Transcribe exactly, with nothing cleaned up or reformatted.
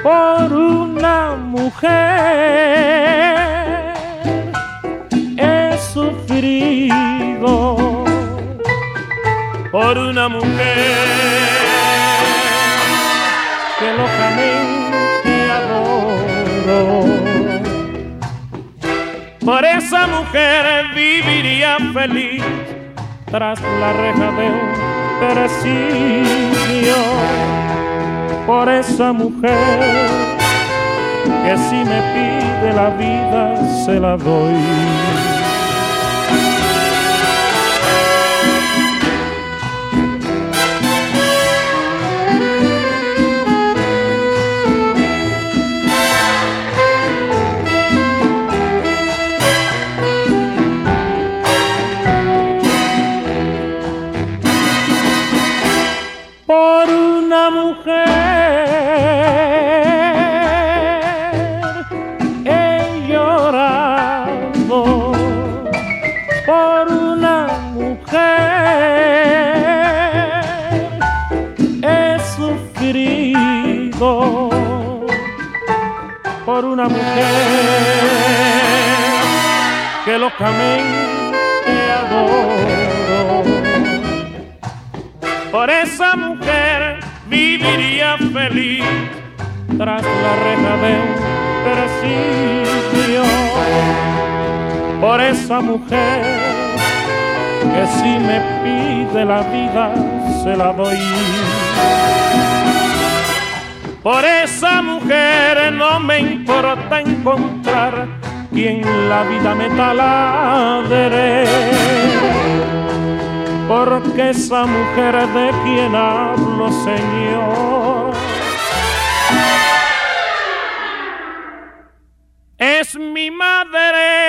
por una mujer he sufrido, por una mujer que locamente adoro. Por esa mujer viviría feliz tras la reja de un presidio. Por esa mujer que si me pide la vida se la doy. Por una mujer he llorado, por una mujer he sufrido, por una mujer que locamente adoro. Por esa mujer viviría feliz tras la reja de un presidio. Por esa mujer que si me pide la vida se la doy. Por esa mujer no me importa encontrar quien la vida me taladre, porque esa mujer de quien hablo, Señor, es mi madre.